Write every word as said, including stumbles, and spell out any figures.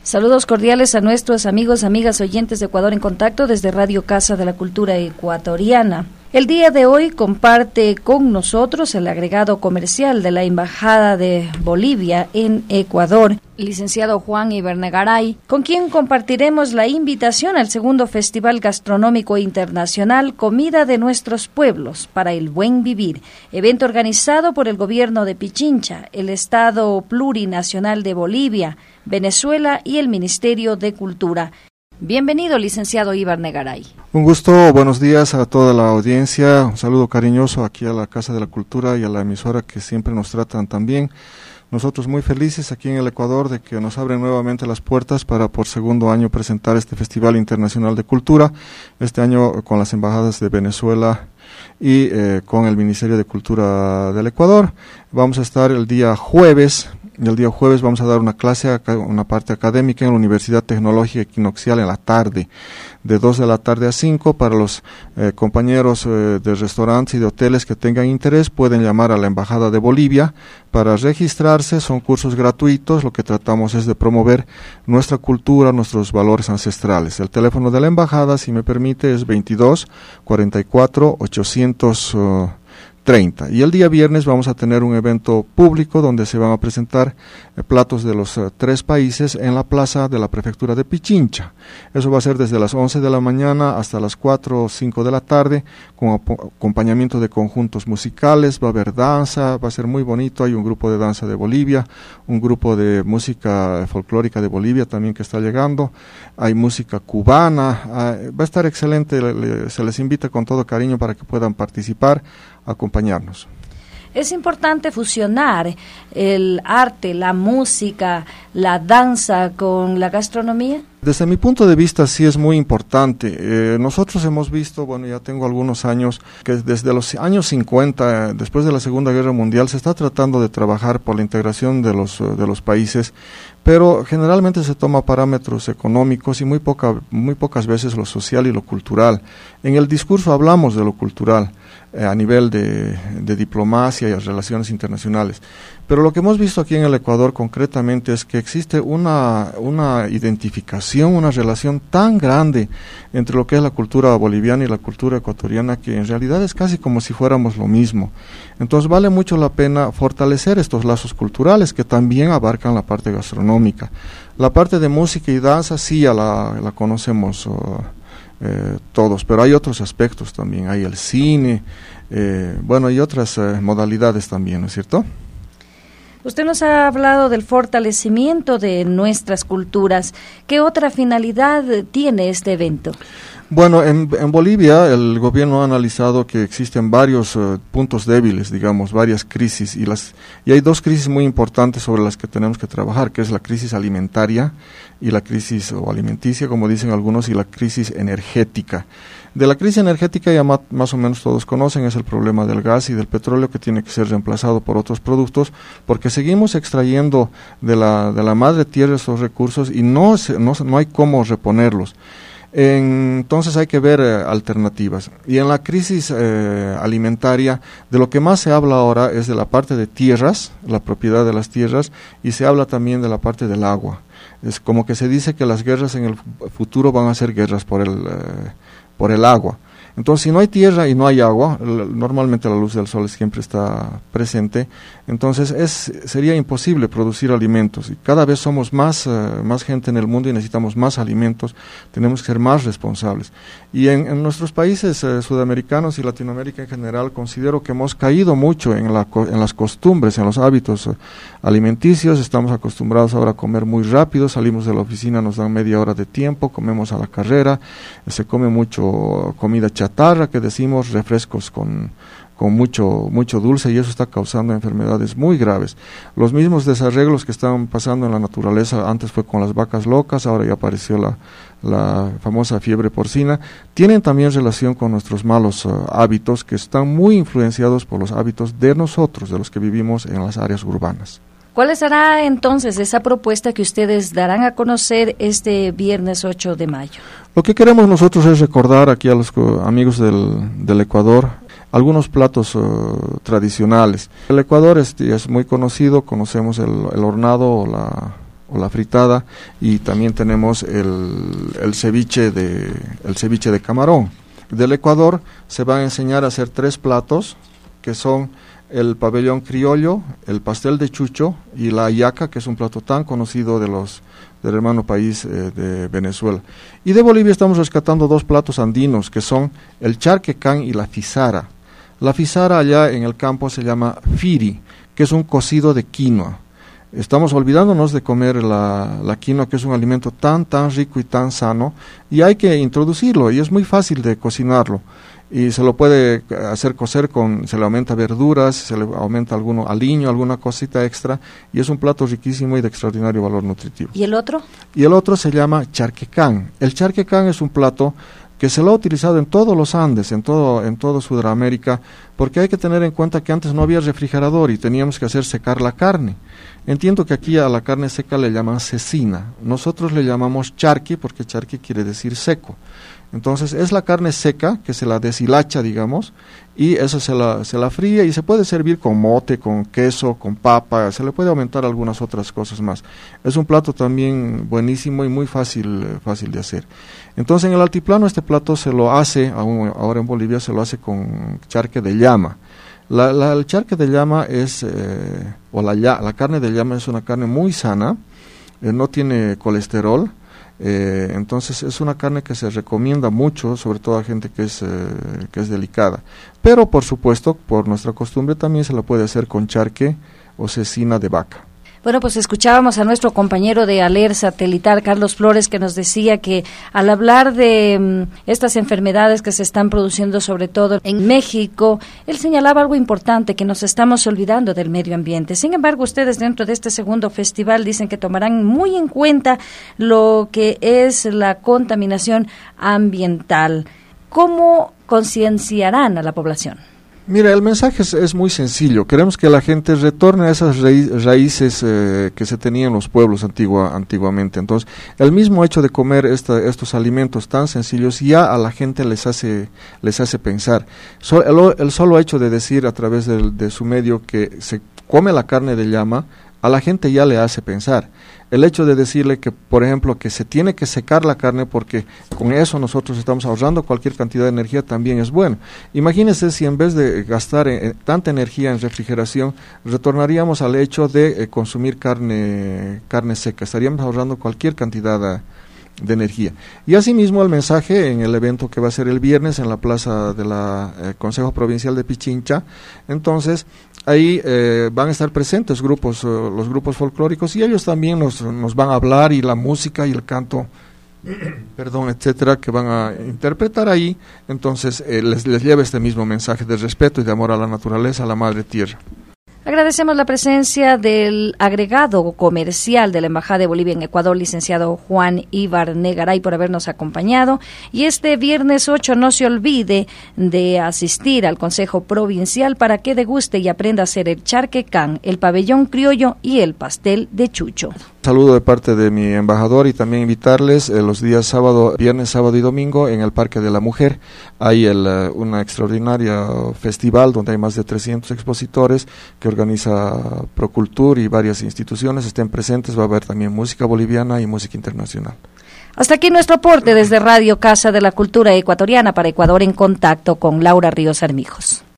Saludos cordiales a nuestros amigos, amigas, oyentes de Ecuador en Contacto desde Radio Casa de la Cultura Ecuatoriana. El día de hoy comparte con nosotros el agregado comercial de la Embajada de Bolivia en Ecuador, licenciado Juan Ibernegaray, con quien compartiremos la invitación al segundo Festival Gastronómico Internacional Comida de Nuestros Pueblos para el Buen Vivir, evento organizado por el gobierno de Pichincha, el Estado Plurinacional de Bolivia, Venezuela y el Ministerio de Cultura. Bienvenido, licenciado Ibernegaray. Un gusto, buenos días a toda la audiencia, un saludo cariñoso aquí a la Casa de la Cultura y a la emisora que siempre nos tratan tan bien. Nosotros muy felices aquí en el Ecuador de que nos abren nuevamente las puertas para por segundo año presentar este Festival Internacional de Cultura, este año con las embajadas de Venezuela y eh, con el Ministerio de Cultura del Ecuador. Vamos a estar el día jueves. El día jueves vamos a dar una clase, una parte académica en la Universidad Tecnológica Equinoccial en la tarde, de dos de la tarde a cinco. Para los eh, compañeros eh, de restaurantes y de hoteles que tengan interés, pueden llamar a la Embajada de Bolivia para registrarse. Son cursos gratuitos, lo que tratamos es de promover nuestra cultura, nuestros valores ancestrales. El teléfono de la Embajada, si me permite, es veintidós cuarenta y cuatro ochocientos treinta. Y el día viernes vamos a tener un evento público donde se van a presentar eh, platos de los uh, tres países en la plaza de la prefectura de Pichincha. Eso va a ser desde las once de la mañana hasta las cuatro o cinco de la tarde, con ap- acompañamiento de conjuntos musicales. Va a haber danza, va a ser muy bonito. Hay un grupo de danza de Bolivia, un grupo de música folclórica de Bolivia también que está llegando. Hay música cubana, uh, va a estar excelente. Le, le, se les invita con todo cariño para que puedan participar, acompañarnos. Es importante fusionar el arte, la música, la danza con la gastronomía. Desde mi punto de vista sí es muy importante. Eh, nosotros hemos visto, bueno, ya tengo algunos años, que desde los años cincuenta, después de la Segunda Guerra Mundial, se está tratando de trabajar por la integración de los, de los países, pero generalmente se toma parámetros económicos y muy, poca, muy pocas veces lo social y lo cultural. En el discurso hablamos de lo cultural, eh, a nivel de, de diplomacia y relaciones internacionales. Pero lo que hemos visto aquí en el Ecuador concretamente es que existe una, una identificación, una relación tan grande entre lo que es la cultura boliviana y la cultura ecuatoriana que en realidad es casi como si fuéramos lo mismo. Entonces vale mucho la pena fortalecer estos lazos culturales que también abarcan la parte gastronómica. La parte de música y danza sí ya la, la conocemos uh, eh, todos, pero hay otros aspectos también, hay el cine, eh, bueno, hay otras eh, modalidades también, ¿no es cierto? Usted nos ha hablado del fortalecimiento de nuestras culturas. ¿Qué otra finalidad tiene este evento? Bueno, en, en Bolivia el gobierno ha analizado que existen varios uh, puntos débiles, digamos, varias crisis, y las y hay dos crisis muy importantes sobre las que tenemos que trabajar, que es la crisis alimentaria y la crisis o alimenticia, como dicen algunos, y la crisis energética. De la crisis energética ya ma, más o menos todos conocen, es el problema del gas y del petróleo que tiene que ser reemplazado por otros productos, porque seguimos extrayendo de la, de la madre tierra esos recursos y no, se, no, no hay cómo reponerlos. Entonces hay que ver eh, alternativas. Y en la crisis eh, alimentaria, de lo que más se habla ahora es de la parte de tierras, la propiedad de las tierras, y se habla también de la parte del agua. Es como que se dice que las guerras en el futuro van a ser guerras por el, eh, por el agua. Entonces, si no hay tierra y no hay agua, normalmente la luz del sol siempre está presente, entonces es sería imposible producir alimentos. Y cada vez somos más, uh, más gente en el mundo y necesitamos más alimentos, tenemos que ser más responsables. Y en, en nuestros países uh, sudamericanos y Latinoamérica en general, considero que hemos caído mucho en, la, en las costumbres, en los hábitos uh, alimenticios. Estamos acostumbrados ahora a comer muy rápido, salimos de la oficina, nos dan media hora de tiempo, comemos a la carrera, se come mucho comida chatarra, que decimos, refrescos con, con mucho, mucho dulce, y eso está causando enfermedades muy graves. Los mismos desarreglos que están pasando en la naturaleza, antes fue con las vacas locas, ahora ya apareció la, la famosa fiebre porcina, tienen también relación con nuestros malos uh, hábitos, que están muy influenciados por los hábitos de nosotros, de los que vivimos en las áreas urbanas. ¿Cuál será entonces esa propuesta que ustedes darán a conocer este viernes ocho de mayo? Lo que queremos nosotros es recordar aquí a los amigos del, del Ecuador algunos platos uh, tradicionales. El Ecuador es, es muy conocido, conocemos el, el hornado o la, o la fritada, y también tenemos el, el ceviche de el ceviche de camarón. Del Ecuador se van a enseñar a hacer tres platos, que son el pabellón criollo, el pastel de chucho y la hallaca, que es un plato tan conocido de los del hermano país eh, de Venezuela. Y de Bolivia estamos rescatando dos platos andinos, que son el charquecán y la fizara. La fizara allá en el campo se llama firi, que es un cocido de quinoa. Estamos olvidándonos de comer la, la quinoa, que es un alimento tan, tan rico y tan sano, y hay que introducirlo, y es muy fácil de cocinarlo. Y se lo puede hacer cocer con, se le aumenta verduras, se le aumenta alguno aliño, alguna cosita extra, y es un plato riquísimo y de extraordinario valor nutritivo. ¿Y el otro? Y el otro se llama charquecán. El charquecán es un plato que se lo ha utilizado en todos los Andes, en todo, en todo Sudamérica, porque hay que tener en cuenta que antes no había refrigerador y teníamos que hacer secar la carne. Entiendo que aquí a la carne seca le llaman cecina, nosotros le llamamos charqui porque charqui quiere decir seco. Entonces es la carne seca que se la deshilacha, digamos, y eso se la, se la fríe y se puede servir con mote, con queso, con papa, se le puede aumentar algunas otras cosas más. Es un plato también buenísimo y muy fácil, eh, fácil de hacer. Entonces en el altiplano este plato se lo hace, aún, ahora en Bolivia se lo hace con charque de llama. La, la, el charque de llama es, eh, o la, la carne de llama es una carne muy sana, eh, no tiene colesterol. Eh, entonces es una carne que se recomienda mucho, sobre todo a gente que es, eh, que es delicada, pero por supuesto por nuestra costumbre también se la puede hacer con charque o cecina de vaca. Bueno, pues escuchábamos a nuestro compañero de Aler Satelital, Carlos Flores, que nos decía que al hablar de um, estas enfermedades que se están produciendo sobre todo en México, él señalaba algo importante, que nos estamos olvidando del medio ambiente. Sin embargo, ustedes dentro de este segundo festival dicen que tomarán muy en cuenta lo que es la contaminación ambiental. ¿Cómo concienciarán a la población? Mira, el mensaje es, es muy sencillo. Queremos que la gente retorne a esas raí- raíces eh, que se tenían en los pueblos antigua, antiguamente. Entonces, el mismo hecho de comer esta, estos alimentos tan sencillos ya a la gente les hace les hace pensar. So, el, el solo hecho de decir a través de, de su medio que se come la carne de llama, a la gente ya le hace pensar. El hecho de decirle que, por ejemplo, que se tiene que secar la carne porque con eso nosotros estamos ahorrando cualquier cantidad de energía también es bueno. Imagínense si en vez de gastar en, en, tanta energía en refrigeración, retornaríamos al hecho de eh, consumir carne, carne seca. Estaríamos ahorrando cualquier cantidad de, de energía. Y asimismo el mensaje en el evento que va a ser el viernes en la plaza del eh, Consejo Provincial de Pichincha. Entonces, ahí eh, van a estar presentes grupos, uh, los grupos folclóricos, y ellos también nos, nos van a hablar, y la música y el canto, perdón, etcétera, que van a interpretar ahí. Entonces eh, les, les lleva este mismo mensaje de respeto y de amor a la naturaleza, a la madre tierra. Agradecemos la presencia del agregado comercial de la Embajada de Bolivia en Ecuador, licenciado Juan Ibar Negaray, por habernos acompañado. Y este viernes ocho no se olvide de asistir al Consejo Provincial para que deguste y aprenda a hacer el charquecán, el pabellón criollo y el pastel de chucho. Saludo de parte de mi embajador y también invitarles eh, los días sábado, viernes, sábado y domingo en el Parque de la Mujer. Hay el, uh, una extraordinaria festival donde hay más de trescientos expositores que organiza Procultur y varias instituciones. Estén presentes, va a haber también música boliviana y música internacional. Hasta aquí nuestro aporte desde Radio Casa de la Cultura Ecuatoriana para Ecuador en Contacto con Laura Ríos Armijos.